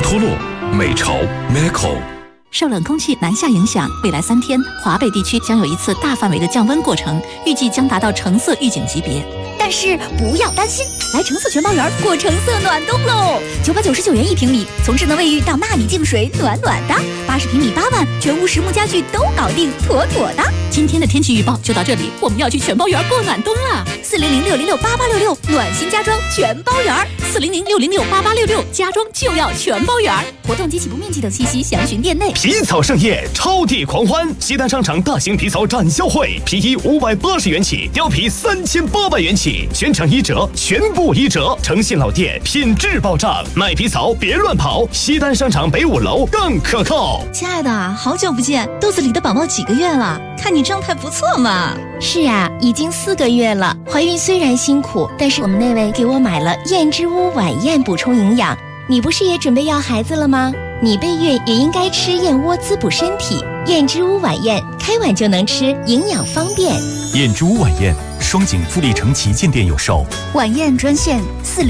科洛、美巢、Meko。 受冷空气南下影响，未来3天，华北地区将有一次大范围的降温过程，预计将达到橙色预警级别。 但是不要担心，来橙色全包园过橙色暖冬喽！999元1平米，从智能卫浴到纳米净水，暖暖的。80平米8万，全屋实木家具都搞定，妥妥的。 今天的天气预报就到这里，我们要去全包园过暖冬了。 400-606-8866，暖心家装全包园。 400-606-8866，家装就要全包园。 活动及起步面积等信息详询店内。 皮草盛宴，超地狂欢！西单商场大型皮草展销会，皮衣580元起，貂皮3800元起，全场1折，全部1折，诚信老店，品质保障。卖皮草别乱跑，西单商场北5楼更可靠。 亲爱的，好久不见，肚子里的宝宝几个月了？看你状态不错嘛。 是啊，已经4个月了。怀孕虽然辛苦，但是我们那位给我买了燕之屋晚宴补充营养。你不是也准备要孩子了吗？你备孕也应该吃燕窝滋补身体。燕之屋晚宴，开碗就能吃，营养方便。 燕之屋晚宴，双井富力城旗舰店有售。 晚宴专线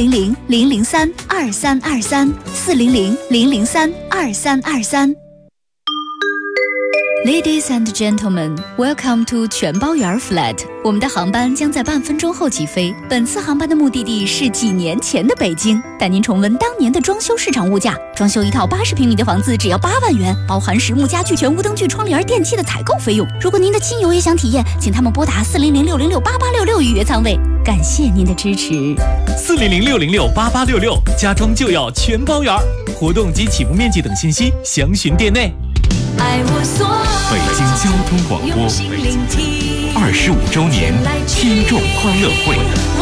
400-003-2323 400-003-2323。Ladies and gentlemen, welcome to 全包园 flat。我们的航班将在半分钟后起飞。本次航班的目的地是几年前的北京，带您重温当年的装修市场物价。装修一套80平米的房子只要8万元，包含实木家具、全屋灯具、窗帘、电器的采购费用。如果您的亲友也想体验，请他们拨打400-606-8866预约舱位。感谢您的支持。 400-606-8866，家装就要全包园。活动及起步面积等信息详询店内。 北京交通广播25周年听众欢乐会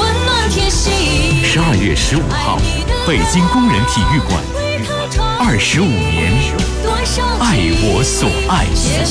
，12月15号，北京工人体育馆，25年，爱我所爱。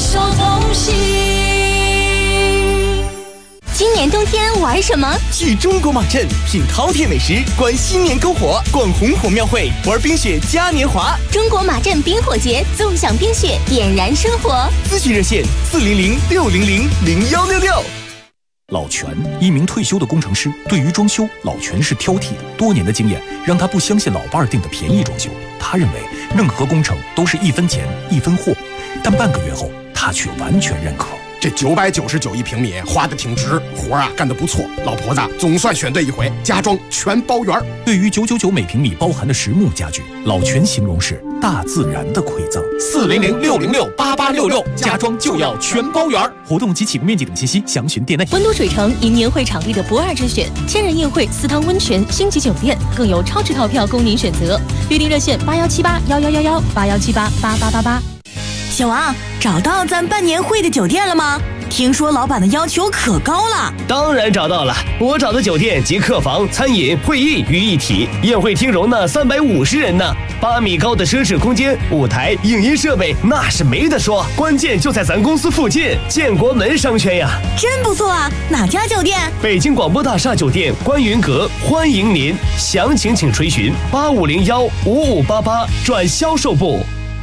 今年冬天玩什么？ 去中国马镇品饕餮美食，观新年篝火，逛红火庙会，玩冰雪嘉年华。 中国马镇冰火节，纵享冰雪，点燃生活。 咨询热线400-600-0166。 老全，一名退休的工程师，对于装修，老全是挑剔的。多年的经验让他不相信老伴儿订的便宜装修，他认为任何工程都是1分钱1分货。但半个月后，他却完全认可。 这999一平米花的挺值，活啊干得不错，老婆子总算选对一回，家装全包圆。 对于999每平米包含的实木家具，老全形容是大自然的馈赠。 400-606-8866，家装就要全包圆。 活动及起步面积等信息详询店内。 温都水城迎年会场地的不二之选，千人宴会、4汤温泉、星级酒店，更有超值套票供您选择。预订热线8178111181788888。 小王，找到咱办年会的酒店了吗？听说老板的要求可高了。 当然找到了，我找的酒店集客房、餐饮、会议于一体，宴会厅容纳350人呢，8米高的奢侈空间，舞台、影音设备那是没得说，关键就在咱公司附近，建国门商圈呀。 真不错啊，哪家酒店？ 北京广播大厦酒店观云阁，欢迎您，详情请垂询8501-5588转销售部。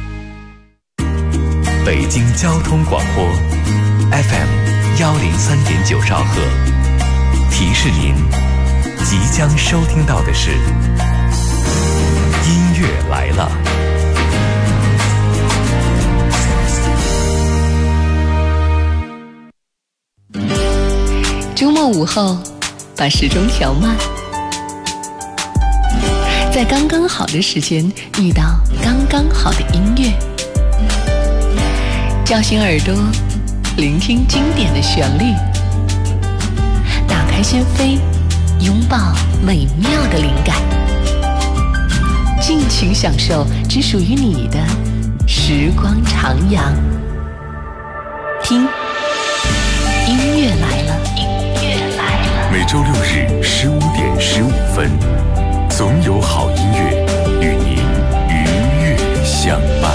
北京交通广播 FM 103.9兆赫，提示您即将收听到的是音乐来了。 周末午后，把时钟调慢，在刚刚好的时间遇到刚刚好的音乐。叫醒耳朵，聆听经典的旋律，打开心扉，拥抱美妙的灵感，尽情享受只属于你的时光徜徉。听，音乐来了，音乐来了。 每周6日15点15分，总有好音乐与您愉悦相伴。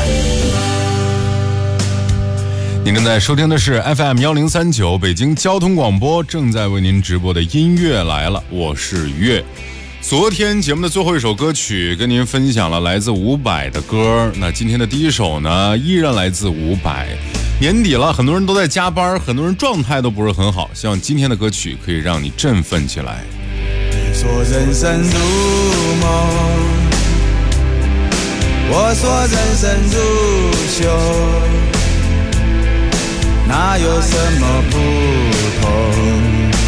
您正在收听的是 FM 1039北京交通广播，正在为您直播的音乐来了，我是月。昨天节目的最后一首歌曲跟您分享了来自伍佰的歌，那今天的第一首呢，依然来自伍佰。年底了，很多人都在加班，很多人状态都不是很好，希望今天的歌曲可以让你振奋起来。 你说人生如梦， 我说人生如秀，哪有什么不同？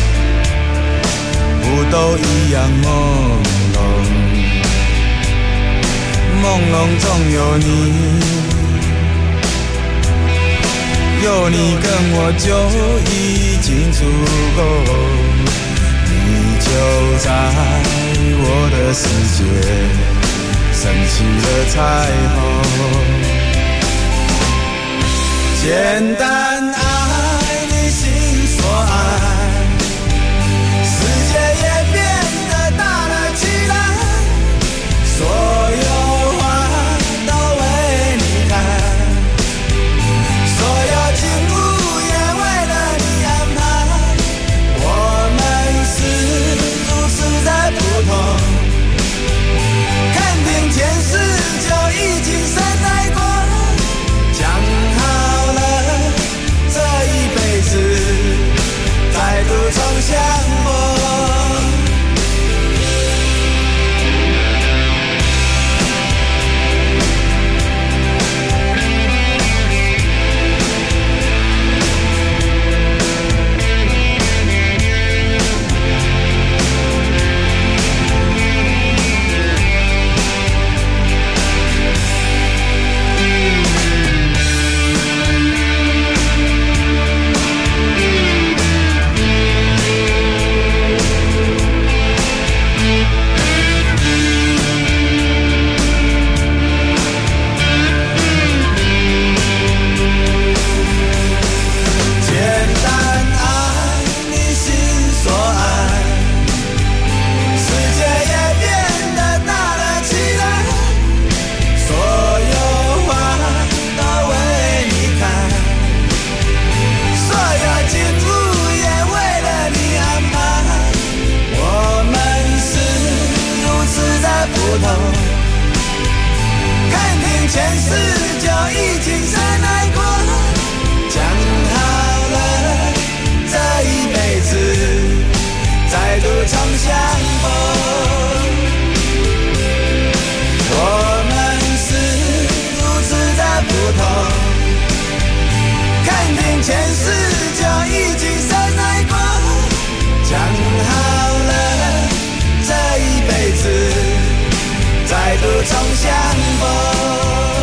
不都一样朦胧，朦胧中有你，有你跟我就已经足够。你就在我的世界升起了彩虹，简单爱你心所爱，世界也变得大了起来，所有花都为你开，所有景物也为了你安排，我们是如此的不同，看遍前世就已经深爱过，讲好了这一辈子再度重相逢。前世就已经深爱过，讲好了这一辈子再度重相逢。我们是如此的不同，看遍前世就已经深爱过，讲好了这一辈子再度重相逢。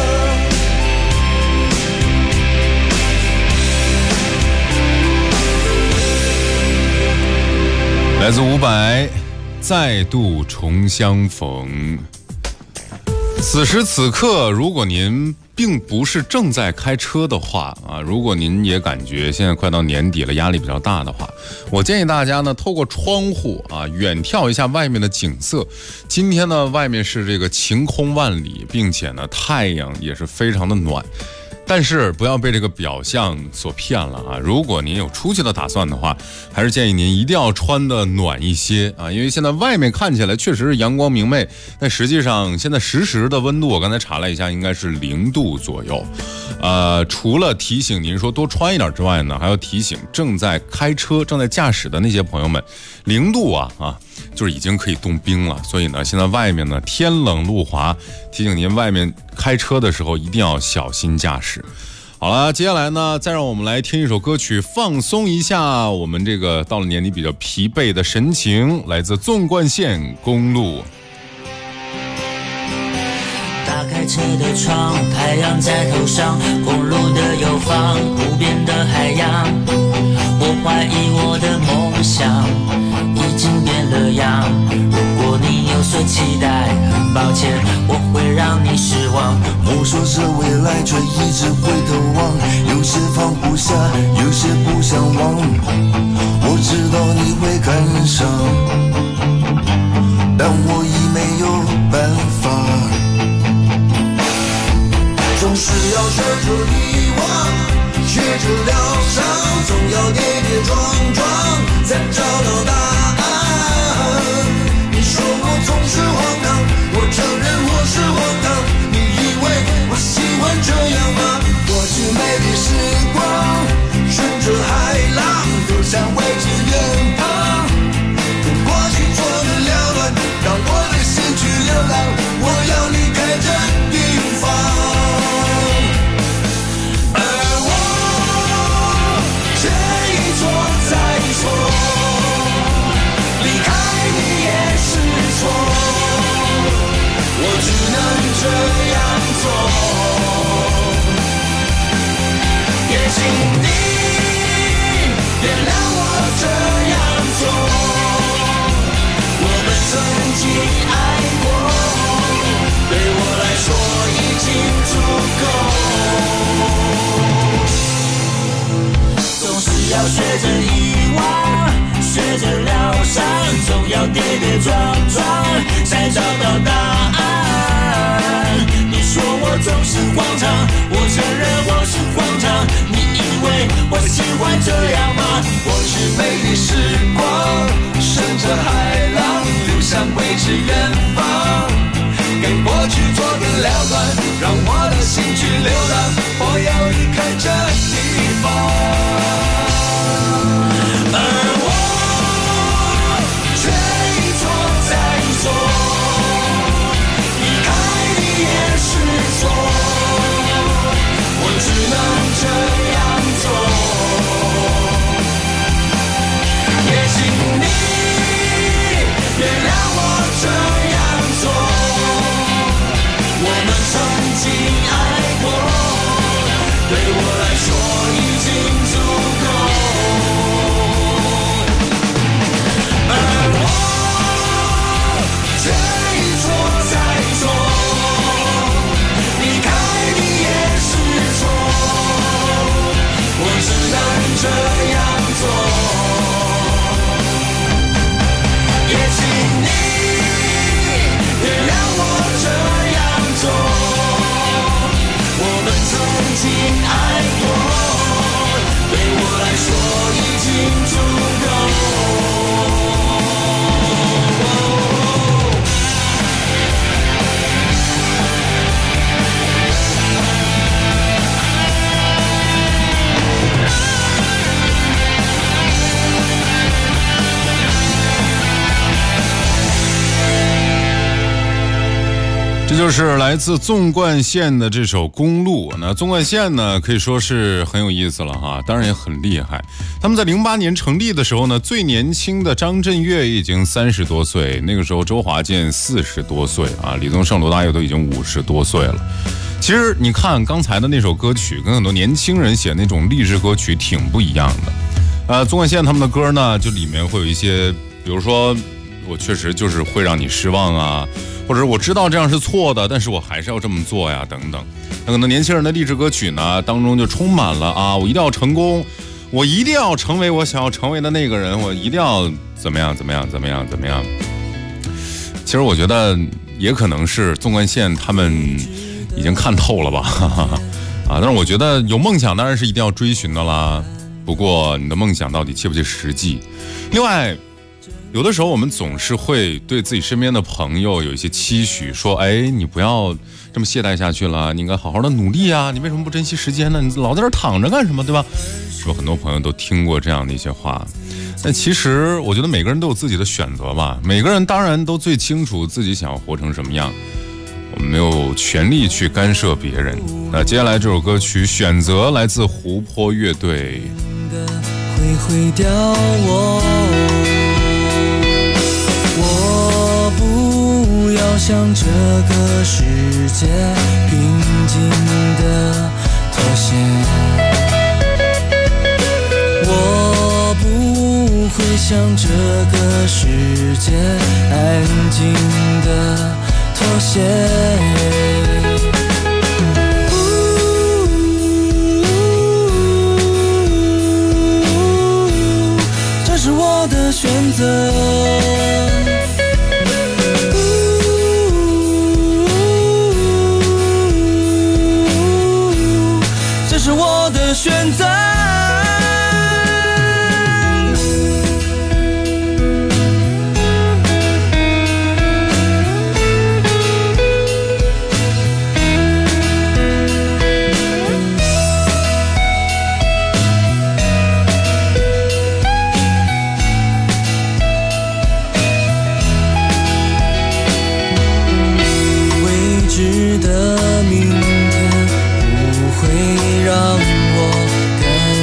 来自伍佰，再度重相逢。此时此刻，如果您并不是正在开车的话啊，如果您也感觉现在快到年底了，压力比较大的话，我建议大家呢，透过窗户啊，远眺一下外面的景色。今天呢，外面是这个晴空万里，并且呢，太阳也是非常的暖。但是不要被这个表象所骗了啊！如果您有出去的打算的话，还是建议您一定要穿的暖一些啊，因为现在外面看起来确实是阳光明媚，但实际上现在实时的温度我刚才查了一下，应该是0度左右。除了提醒您说多穿一点之外呢，还要提醒正在开车、正在驾驶的那些朋友们，0度啊，就是已经可以冻冰了。所以呢，现在外面呢天冷路滑，提醒您外面开车的时候一定要小心驾驶。好了，接下来呢，再让我们来听一首歌曲，放松一下我们这个到了年底比较疲惫的神情，来自纵贯线公路。 打开车的窗，太阳在头上，公路的右方，无边的海洋。我怀疑我的梦想已经变了样。如果你有所期待，很抱歉，我会让你失望。 摸索着未来，却一直回头望，有些放不下，有些不想忘。我知道你会感伤，但我已没有办法。总是要学着遗忘，学着疗伤，总要跌跌撞撞，才找到答案。你说我总是荒唐，我承认我是荒唐，你以为我喜欢这样吗？过去美丽时光，顺着海浪，走向未知远方。跟过去做的缭乱，让我的心去流浪。我要离开这地方。 跌跌撞撞才找到答案。你说我总是荒唐，我承认我是荒唐，你以为我喜欢这样吗？过去美丽时光顺着海浪流向未知远方，给过去做个了断，让我的心去流浪，我要离开这地方。而我却一错再错，离开你也是错，我只能这样做。也请你原谅我这样做，我们曾经爱过，对我来说已经足够。而我却一错再错，离开你也是错，我只能这样做。也请你原谅我这样做，我们曾经爱过，对我来说已经足够。 这就是来自纵贯线的这首《公路》。那纵贯线呢，可以说是很有意思了哈，当然也很厉害。他们在08年成立的时候呢，最年轻的张震岳已经30多岁，那个时候周华健40多岁啊，李宗盛、罗大佑都已经50多岁了。其实你看刚才的那首歌曲，跟很多年轻人写那种励志歌曲挺不一样的。纵贯线他们的歌呢，就里面会有一些，比如说我确实就是会让你失望啊，或者我知道这样是错的，但是我还是要这么做呀，等等。那可能年轻人的励志歌曲呢，当中就充满了啊，我一定要成功，我一定要成为我想要成为的那个人，我一定要怎么样怎么样怎么样怎么样。其实我觉得也可能是纵贯线他们已经看透了吧，啊，但是我觉得有梦想当然是一定要追寻的啦。不过你的梦想到底切不切实际？另外，有的时候我们总是会对自己身边的朋友有一些期许，说哎，你不要这么懈怠下去了，你应该好好的努力啊，你为什么不珍惜时间呢？你老在这躺着干什么，对吧？是不是很多朋友都听过这样的一些话？但其实我觉得每个人都有自己的选择吧，每个人当然都最清楚自己想要活成什么样，我们没有权利去干涉别人。那接下来这首歌曲选择来自湖泊乐队。 会毁掉我，我不要向这个世界平静的妥协，我不会向这个世界安静的妥协。这是我的选择，这是我的选择。的明天不会让我感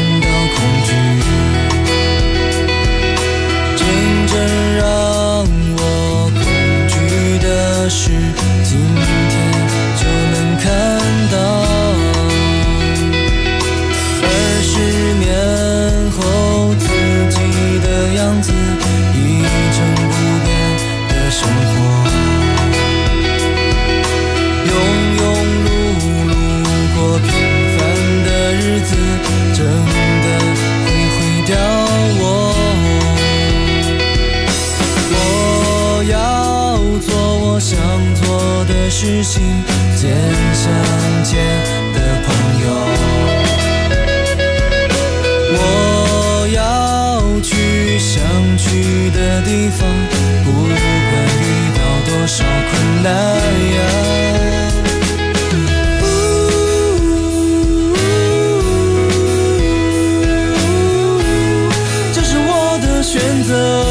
见的朋友。我要去想去的地方，不管遇到多少困难呀。这是我的选择。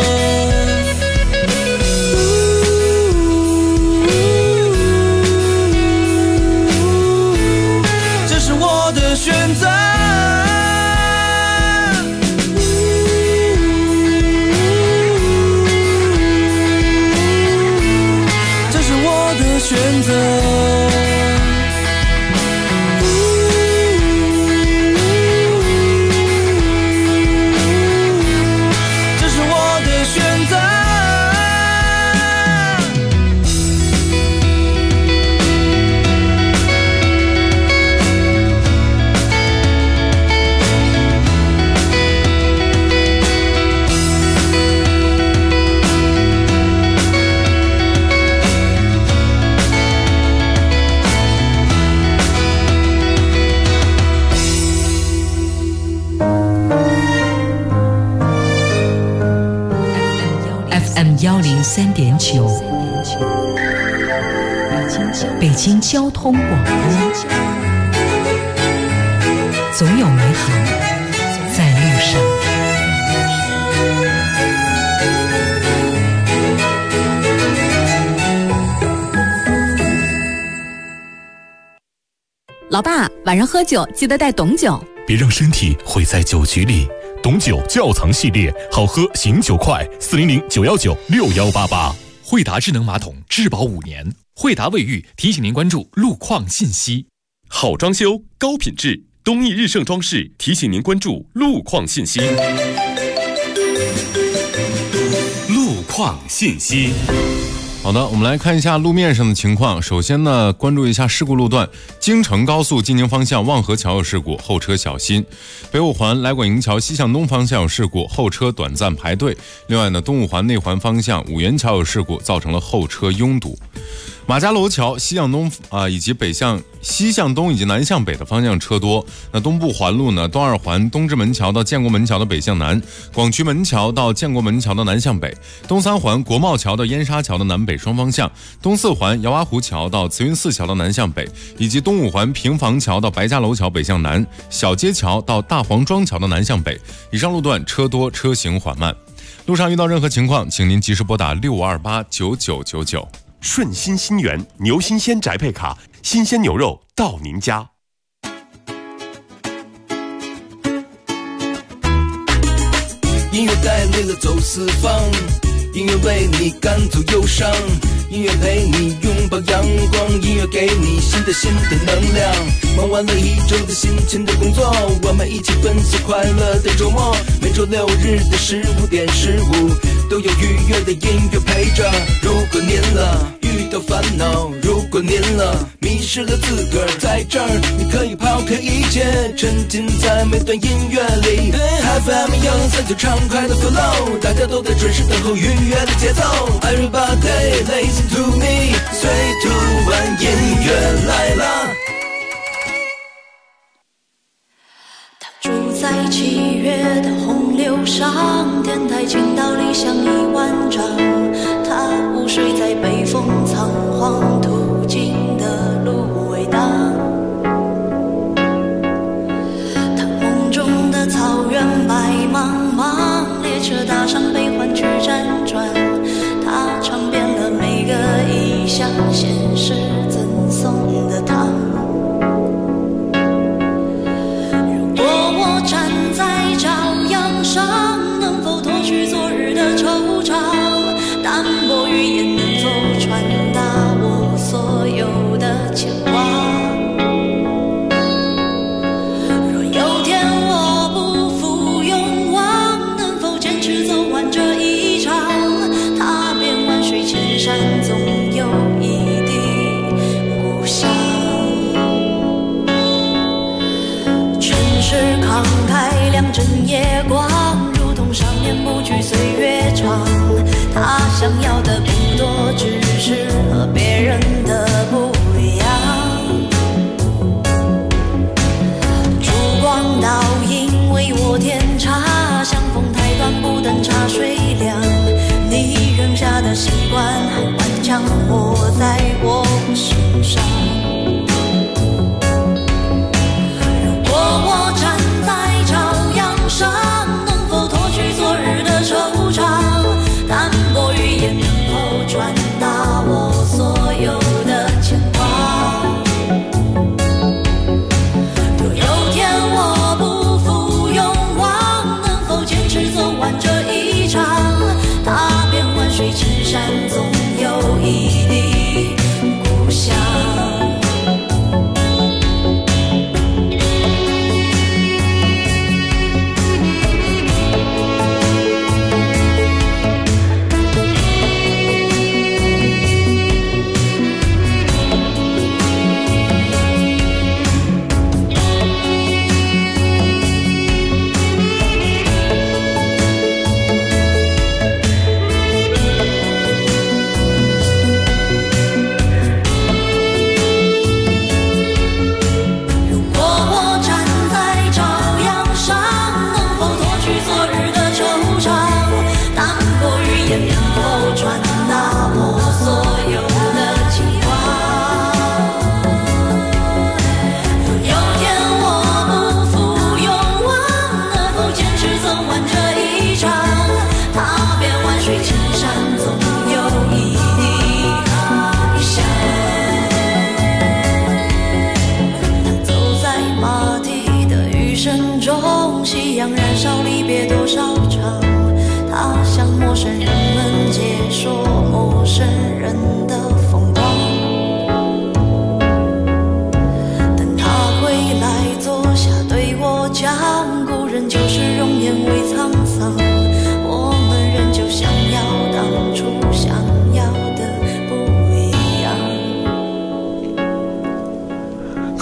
103.9，北京交通广播，总有美好在路上。 老爸，晚上喝酒记得带董酒， 别让身体毁在酒局里。董酒窖藏系列，好喝醒酒快，400-919-6188。 惠达智能马桶质保5年。惠达卫浴提醒您关注路况信息。 好装修高品质，东义日盛装饰提醒您关注路况信息。路况信息。 好的，我们来看一下路面上的情况。首先呢，关注一下事故路段，京承高速进京方向望河桥有事故，后车小心；北五环来广营桥西向东方向有事故，后车短暂排队。另外呢，东五环内环方向五元桥有事故，造成了后车拥堵。马家楼桥西向东以及西向东以及南向北的方向车多。那东部环路呢，东二环东直门桥到建国门桥的北向南，广渠门桥到建国门桥的南向北，东三环国贸桥到燕莎桥的南北双方向，东四环姚洼湖桥到慈云寺桥的南向北，以及东五环平房桥到白家楼桥北向南，小街桥到大黄庄桥的南向北。以上路段车多，车行缓慢。路上遇到任何情况，请您及时拨打65289999。 顺心新源牛新鲜宅配卡，新鲜牛肉到您家。 音乐带领了走四方，音乐为你赶走忧伤，音乐陪你拥抱阳光，音乐给你新的能量。忙完了一周的辛勤的工作，我们一起奔赴快乐的周末。每周六日的15点15，都有愉悦的音乐陪着。如果您遇到烦恼，如果您迷失了自个儿，在这儿你可以抛开一切，沉浸在每段音乐里。FM 103.9畅快的 flow， 大家都在准时等候愉悦的节奏。Everybody listen to me， 3、2、1，音乐来了。 他住在7月的洪流上，天台倾倒理想1万张。他午睡在北风仓皇途经的芦苇荡。他梦中的草原白茫茫，列车搭上悲欢去辗转。他尝遍了每个异乡现实赠送的糖。如果我站在朝阳上，能否脱去昨日的惆怅？淡薄语言能否传达我所有的牵挂？若有天我不负勇往，能否坚持走完这一场？踏遍万水千山，总有一地故乡。城市慷慨亮针夜光，如同少年不惧岁月长。他想要的不多，只是和别人的不一样。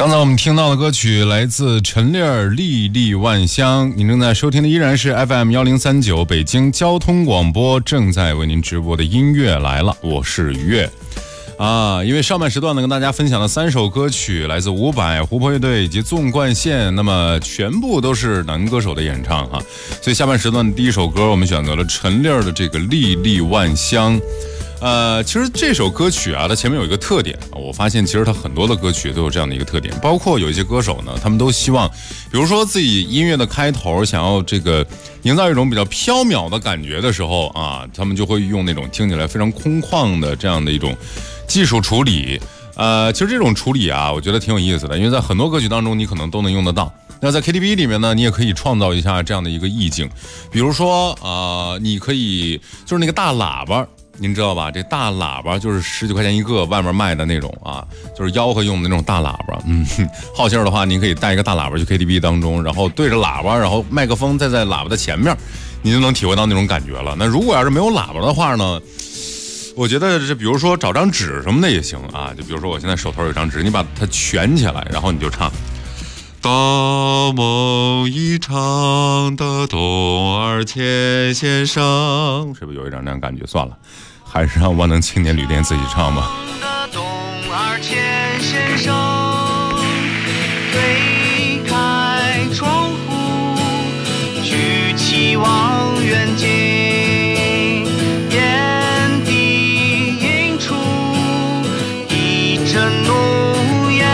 刚才我们听到的歌曲来自陈粒儿《粒粒万香》，您正在收听的依然是 FM1039 北京交通广播正在为您直播的音乐来了，我是月因为上半时段呢跟大家分享了3首歌曲，来自伍佰、湖泊乐队以及纵贯线，那么全部都是男歌手的演唱所以下半时段的第一首歌我们选择了陈粒儿的这个《粒粒万香》。其实这首歌曲它前面有一个特点，我发现其实它很多的歌曲都有这样的一个特点，包括有一些歌手呢，他们都希望，比如说自己音乐的开头想要这个营造一种比较飘渺的感觉的时候他们就会用那种听起来非常空旷的这样的一种技术处理。其实这种处理我觉得挺有意思的，因为在很多歌曲当中你可能都能用得到。那在 KTV 里面呢，你也可以创造一下这样的一个意境，比如说你可以就是那个大喇叭。您知道吧？这大喇叭就是10几块钱一个，外面卖的那种就是吆喝用的那种大喇叭。好信儿的话，您可以带一个大喇叭去 KTV 当中，然后对着喇叭，然后麦克风再在喇叭的前面，你就能体会到那种感觉了。那如果要是没有喇叭的话呢，我觉得这比如说找张纸什么的也行就比如说我现在手头有张纸，你把它蜷起来，然后你就唱。大梦一场的董二千先生，是不是有一张这样感觉？算了，还是让万能青年旅店自己唱吧。 董二千先生，推开窗户，举起望远镜，眼底映出一阵浓烟。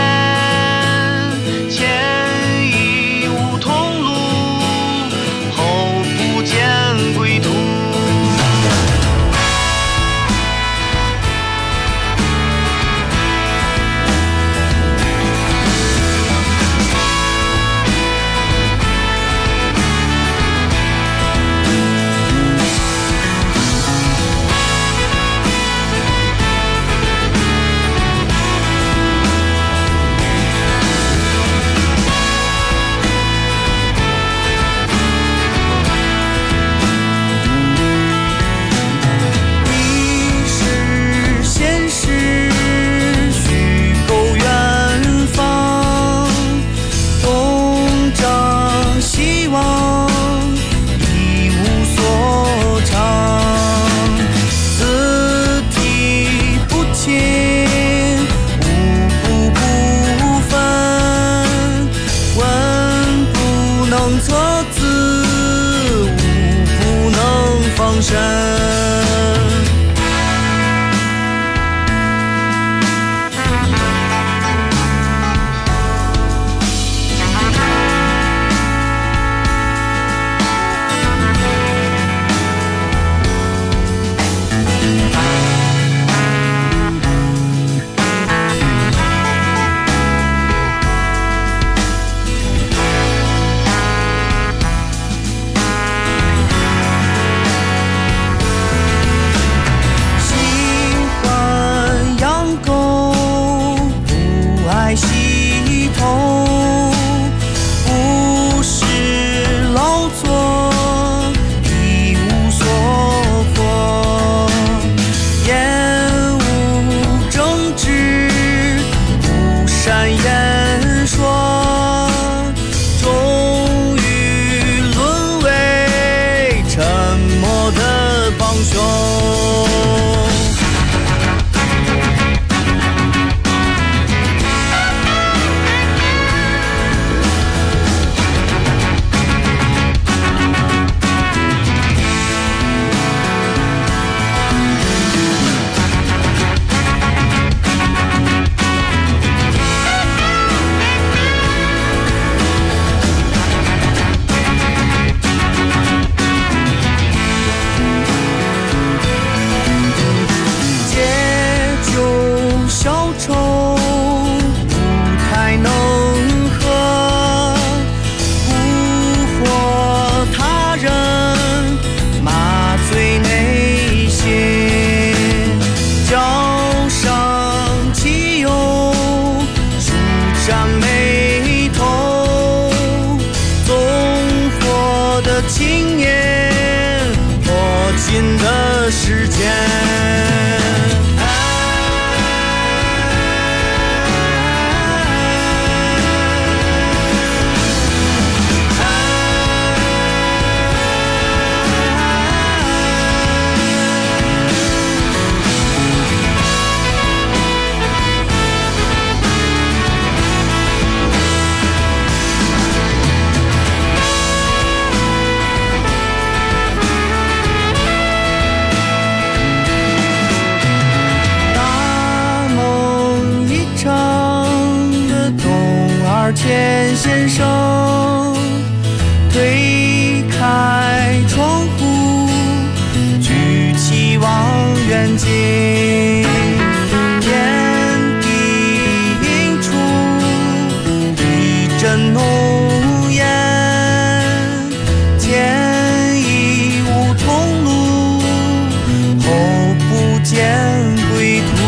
儿牵线手，推开窗户，举起望远镜，天地映出一阵浓烟，前已无同路，后不见归途。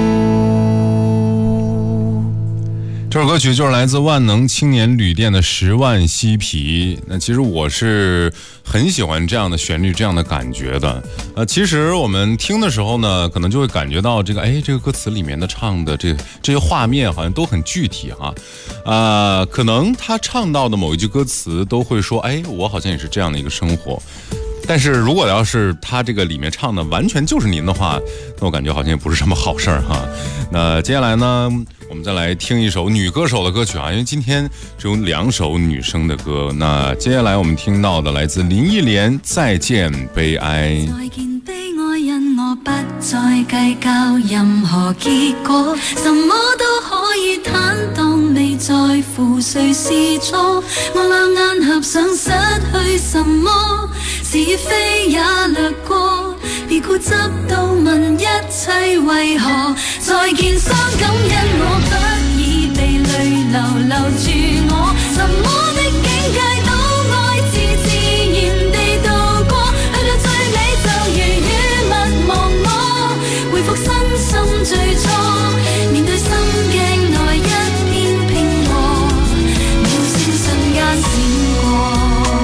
这首歌曲就是来自万能青年旅店的10万嬉皮。那其实我是很喜欢这样的旋律，这样的感觉的。其实我们听的时候呢，可能就会感觉到这个歌词里面的唱的这些画面好像都很具体哈。可能他唱到的某一句歌词都会说，我好像也是这样的一个生活。但是如果要是他这个里面唱的完全就是您的话，那我感觉好像也不是什么好事儿哈。那接下来呢，我们再来听一首女歌手的歌曲啊，因为今天只有2首女生的歌。那接下来我们听到的来自林忆莲《再见悲哀》。 再見悲哀，因我不再計較任何結果，什麼都可以坦蕩，未在乎誰是錯。我兩眼合上，失去什麼，是非也掠過，別固執到問一切為何。再見傷感，因我不已被淚流留住我，什麼的境界都愛自然地度過，去到最尾就如雨勿忘我，回復身心最初，面對心鏡內一片平和，秒閃瞬間閃過。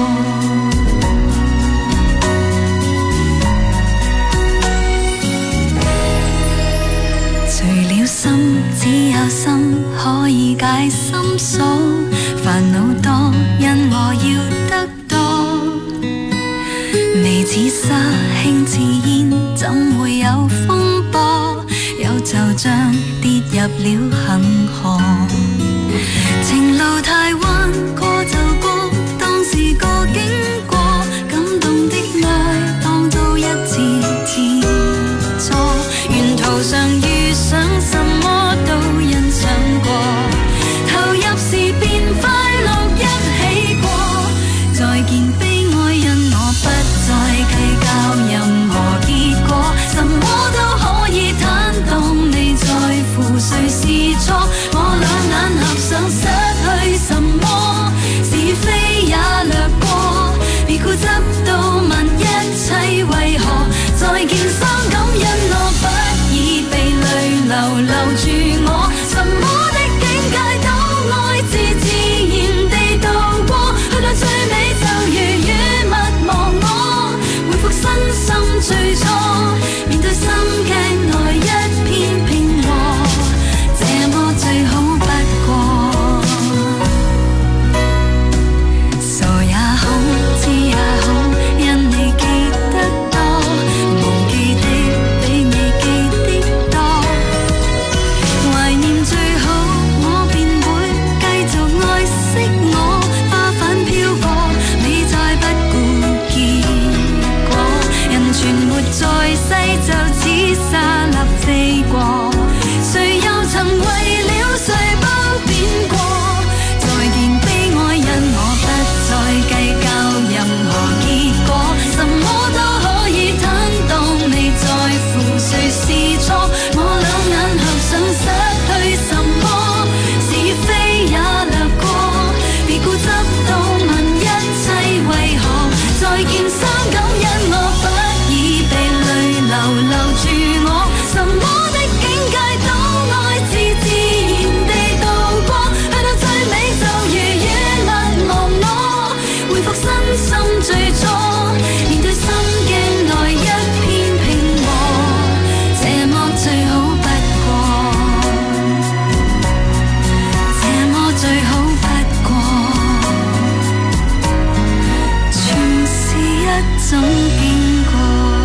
除了心，只有心可以解心鎖，煩惱多，因我要得多。微似沙，輕似煙，怎會有風波？有就像跌入了恒河。情路太彎，過就過，當是個經過，感動的愛當做一次切磋。沿途上遇上什麼都欣賞過，投入時便快樂一起過。再見悲哀，因我不再計較任何結果，什麼都可以坦蕩，未在乎誰是錯。我兩眼合上，失去什麼，是非也掠過，別固執到問一切為何。再見傷感，因我不已被淚留住我，什麼的境界都愛自然地度過，去到最尾就如雨勿忘我，回復身心最初，面對心鏡內一片平和，這麼最好不過。傻也好，知也好，因你記得多，忘記的比你記的多。懷念最好，我便會繼續愛惜我，花瓣飄過，你再不顧結果。人存活在世，就似沙粒飛過，誰又曾為了誰不變過？再見悲哀，因我不再計較任何結果，什麼都可以坦蕩，未在乎誰是錯。我兩眼合上，失去什麼，是非也掠過，別固執到問一切為何。再見傷感，因我不已被淚留住我，什麼的境界都愛自然地度過，去到最尾就如雨勿忘我，回復身心最初，面對心鏡內一片平和，這麼最好不過，這麼最好不過，全是一種經過。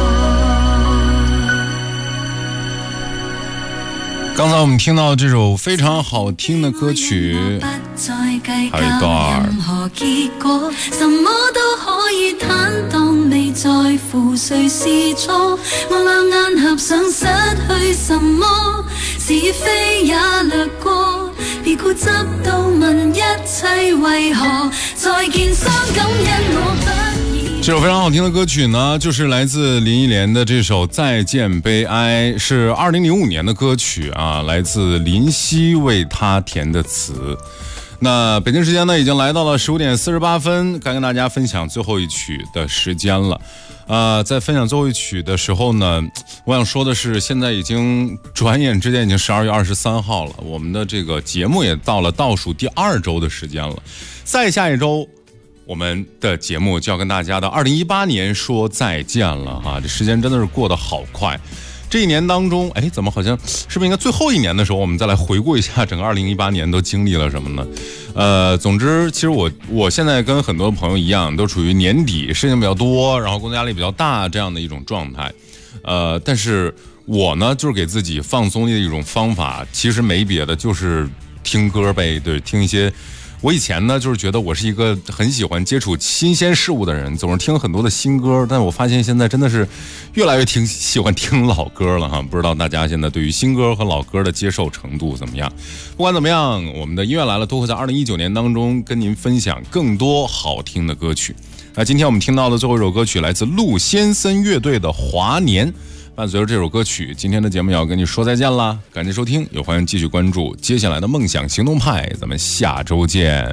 刚才我们听到这首非常好听的歌曲，还有一段任何結果，什麼都可以坦蕩，未在乎誰是錯。我兩眼合上，失去什麼，是非也掠過， 别固执到问一切为何再见伤感因我不易。 这首非常好听的歌曲呢，就是来自林忆莲的这首《再见悲哀》，是2005年的歌曲啊，来自林夕为她填的词。那北京时间呢，已经来到了15点48分，该跟大家分享最后一曲的时间了。在分享最后一曲的时候呢，我想说的是，现在已经转眼之间已经12月23号了，我们的这个节目也到了倒数第2周的时间了。再下一周，我们的节目就要跟大家的2018年说再见了哈，这时间真的是过得好快。这一年当中，怎么好像是不是应该最后一年的时候，我们再来回顾一下整个2018年都经历了什么呢？总之，其实我现在跟很多朋友一样，都处于年底事情比较多，然后工作压力比较大这样的一种状态。但是我呢，就是给自己放松的一种方法，其实没别的，就是听歌呗，对，听一些。我以前呢，就是觉得我是一个很喜欢接触新鲜事物的人，总是听很多的新歌，但我发现现在真的是越来越喜欢听老歌了哈。不知道大家现在对于新歌和老歌的接受程度怎么样？不管怎么样，我们的音乐来了都会在2019年当中跟您分享更多好听的歌曲。那今天我们听到的最后一首歌曲来自陆先森乐队的《华年》。伴随着这首歌曲，今天的节目也要跟你说再见啦！感谢收听，也欢迎继续关注接下来的梦想行动派，咱们下周见。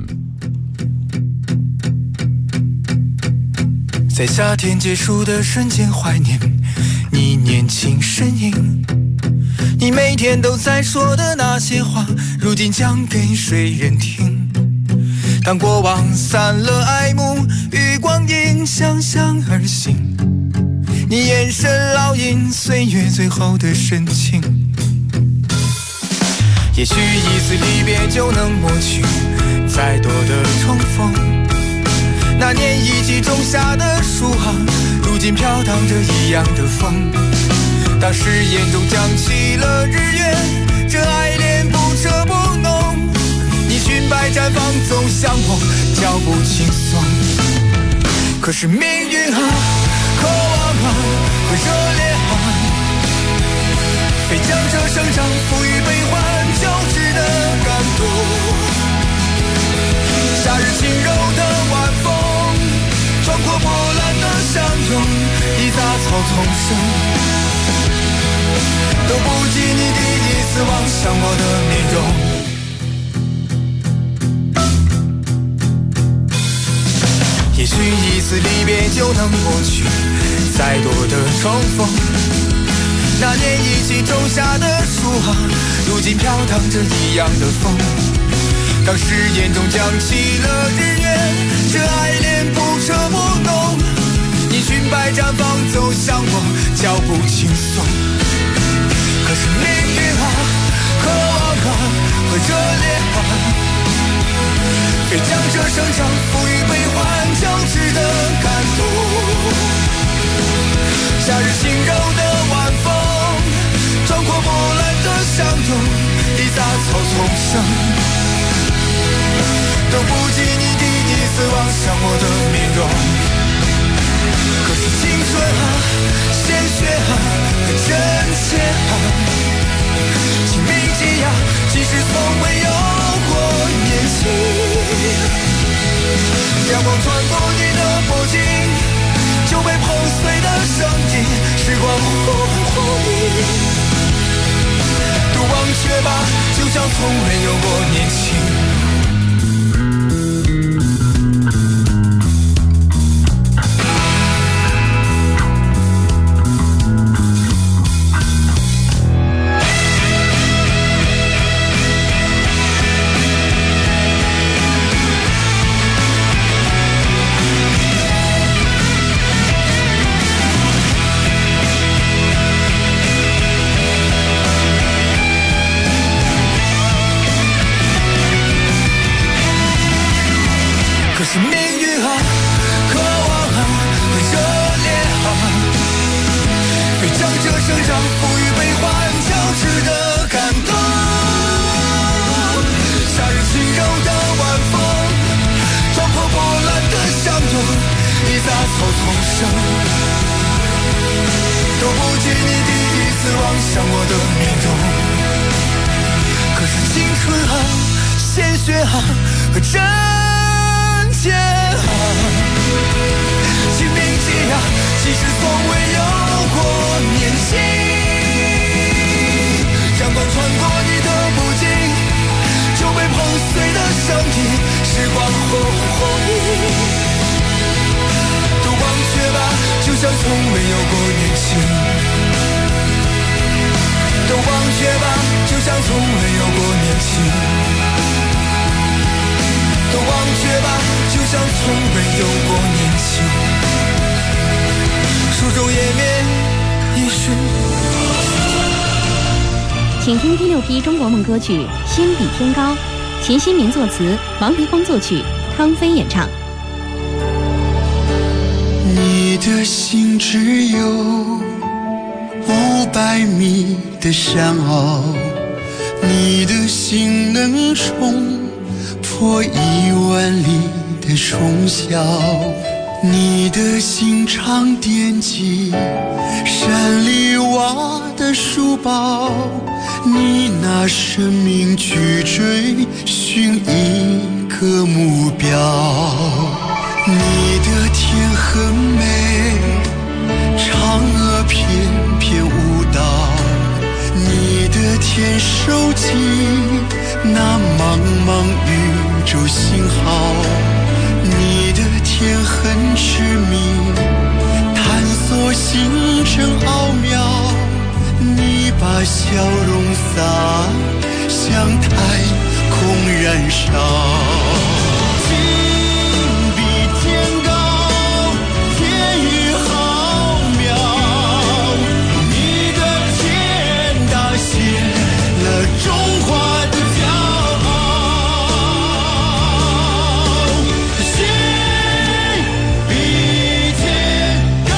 在夏天结束的瞬间，怀念你年轻身影，你每天都在说的那些话，如今讲给谁人听？当过往散了爱慕，与光阴相向而行，你眼神烙印岁月最后的深情。也许一次离别就能抹去再多的重逢，那年一起种下的树啊，如今飘荡着一样的风。当誓言中降起了日月，这爱恋不彻不浓，你裙摆绽放总像我脚步轻松。可是命运啊，渴望啊，和热烈啊，非将这生长赋予悲欢交织的感动。夏日轻柔的晚风，穿过波澜的相拥，一杂草丛生，都不及你第一次望向我的面容。也许一次离别就能抹去再多的重逢，那年一起种下的树啊，如今飘荡着一样的风。当誓言中降起了日月，这爱恋不彻不浓，你裙摆绽放走向我脚步轻松。可是命运啊，渴望啊，和热烈啊，非将这生长赋予悲欢交织的感动。夏日轻柔的晚风，穿过波澜的相拥，一杂草丛生，都不及你第一次望向我的面容。可是青春啊，鲜血啊，和真切啊，请铭记啊，即使从未有过年轻。阳光穿过你的脖颈，就被破碎的声音，时光忽远忽近，独忘却吧，就像从未有过年轻。可是命运啊，渴望啊，和热烈啊，非将这生长赋予悲欢交织的感动。夏日轻柔的晚风，穿破波澜的相拥，一杂草丛生，都不及你第一次望向我的面容。可是青春啊，鲜血啊和真切啊，请铭记啊，其实从未有过年轻。阳光穿过你的不经，就被碰碎的声音，时光后遗，都忘却吧，就像从没有过年轻。都忘却吧，就像从没有过年轻。都忘却吧，就像从没有过年轻。书中页面已是。 请听第6批中国梦歌曲《心比天高》，秦新民作词，王黎峰作曲，康飞演唱。 你的心只有500米的山坳，你的心能冲破10000里的冲霄，你的心常惦记山里挖的书包，你拿生命去追寻一个目标。你的天很美，嫦娥翩翩舞蹈，你的天收集那茫茫宇宙信号，你的天很痴迷，探索星辰奥妙，你把笑容洒向太空燃烧。中华的骄傲，心比天高。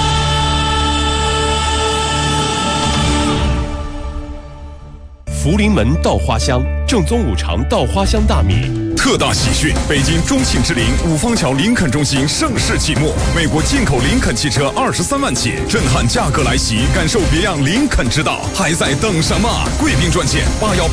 福临门稻花香，正宗五常稻花香大米。特大喜讯！北京中庆之林五方桥林肯中心盛世启幕，美国进口林肯汽车23万起，震撼价格来袭，感受别样林肯之道，还在等什么？贵宾专线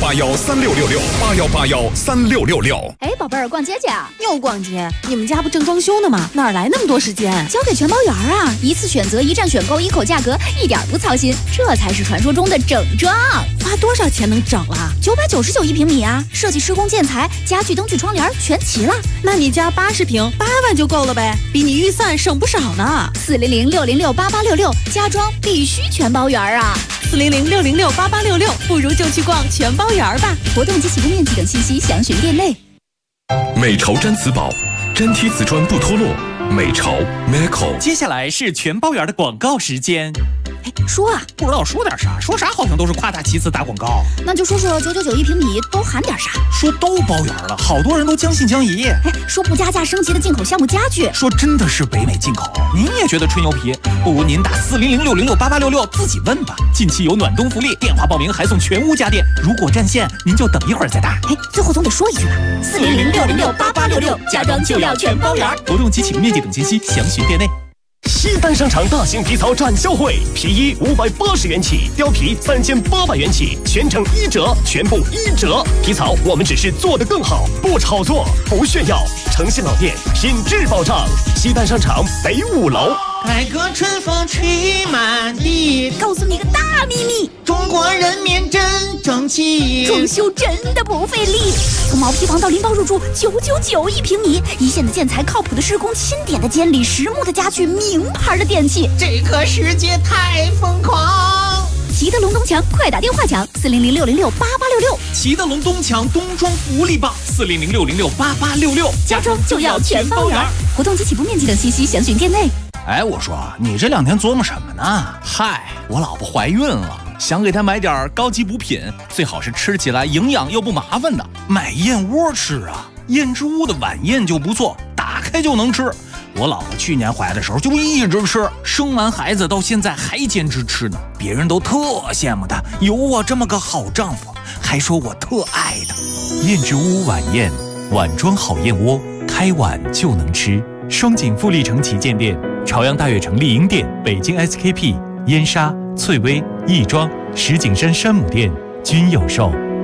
81813666，81813666。 哎，宝贝儿，逛街去啊？ 又逛街？你们家不正装修呢吗？哪来那么多时间？ 交给全包园啊！一次选择，一站选购，一口价格，一点不操心，这才是传说中的整装。 花多少钱能整啊 ？999一平米啊！设计、施工、建材、家具、灯具、窗帘全齐了。 那你家80平8万就够了呗，比你预算省不少呢。 400-606-8866，家装必须全包园啊 ！400-606-8866，不如就去逛全包园吧。 活动及起步面积等信息详询店内。 美巢毡瓷宝，粘贴瓷砖不脱落。美巢 Meco。 接下来是全包园的广告时间。 哎，说啊， 不知道说点啥，说啥好像都是夸大其词打广告。 那就说说999一平米都含点啥？ 说都包圆了，好多人都将信将疑。 哎，说不加价升级的进口项目家具， 说真的是北美进口。您也觉得吹牛皮？不如您打400-606-8866自己问吧。近期有暖冬福利，电话报名还送全屋家电。如果占线，您就等一会儿再打。 哎，最后总得说一句吧，400-606-8866，家装就要全包圆。 活动及起步面积等信息详询店内。 西单商场大型皮草展销会，皮衣580元起，貂皮3800元起，全程1折，全部1折。皮草我们只是做得更好，不炒作，不炫耀。诚信老店，品质保障。西单商场北5楼。 改革春风吹满地， 告诉你个大秘密， 中国人民真争气， 装修真的不费力。从毛坯房到拎包入住，999一平米，一线的建材，靠谱的施工，钦点的监理，实木的家具，名牌的电器， 这个世界太疯狂。 齐德龙东墙，快打电话抢400-606-8866。 齐德龙东墙冬装福利棒，400-606-8866， 家装就要全包圆。活动及起步面积等信息详询店内。 哎，我说你这2天琢磨什么呢？嗨，我老婆怀孕了，想给她买点高级补品，最好是吃起来营养又不麻烦的。买燕窝吃啊，燕之屋的晚宴就不错，打开就能吃。我老婆去年怀的时候就一直吃，生完孩子到现在还坚持吃呢，别人都特羡慕她有我这么个好丈夫，还说我特爱她。燕之屋晚宴，碗装好燕窝，开碗就能吃。双井富力城旗舰店、朝阳大悦城丽婴店、北京 SKP、燕莎、翠微、亦庄、石景山山姆店均有售。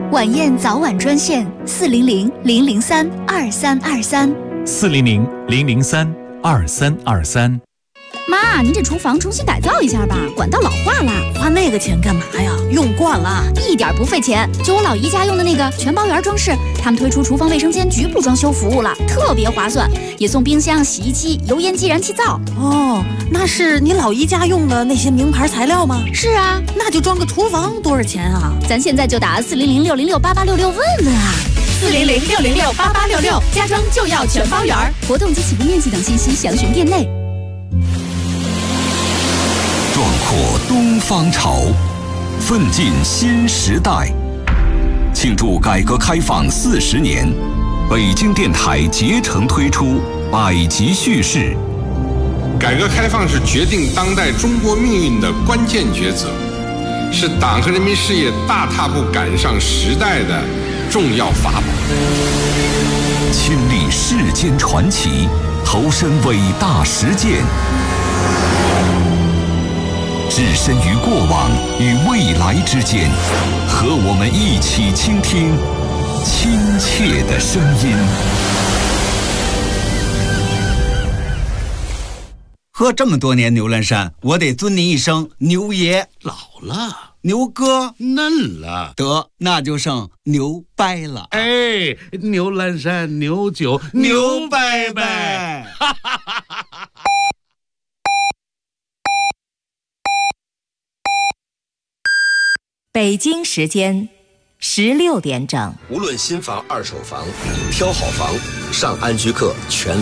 晚宴早晚专线400-003-2323，400-003-2323。妈，您这厨房重新改造一下吧，管道老化了。 花那个钱干嘛呀？用惯了， 一点不费钱。就我老姨家用的那个全包圆装饰，他们推出厨房卫生间局部装修服务了，特别划算，也送冰箱、洗衣机、油烟机、燃气灶。 哦，那是你老姨家用的那些名牌材料吗？ 是啊， 那就装个厨房多少钱啊？ 咱现在就打400-606-8866问问啊。 400-606-8866，家装就要全包圆。 活动及起步面积等信息详询店内。 壮阔东方潮，奋进新时代。庆祝改革开放40年，北京电台竭诚推出百集叙事。 改革开放是决定当代中国命运的关键抉择，是党和人民事业大踏步赶上时代的重要法宝。 亲历世间传奇，投身伟大实践，置身于过往与未来之间，和我们一起倾听亲切的声音。 喝这么多年牛栏山，我得尊您一声牛爷。 老了， 牛哥嫩了， 得那就剩牛掰了。 哎，牛栏山牛酒牛掰掰。 北京时间16点整。 无论新房二手房，挑好房上安居客全。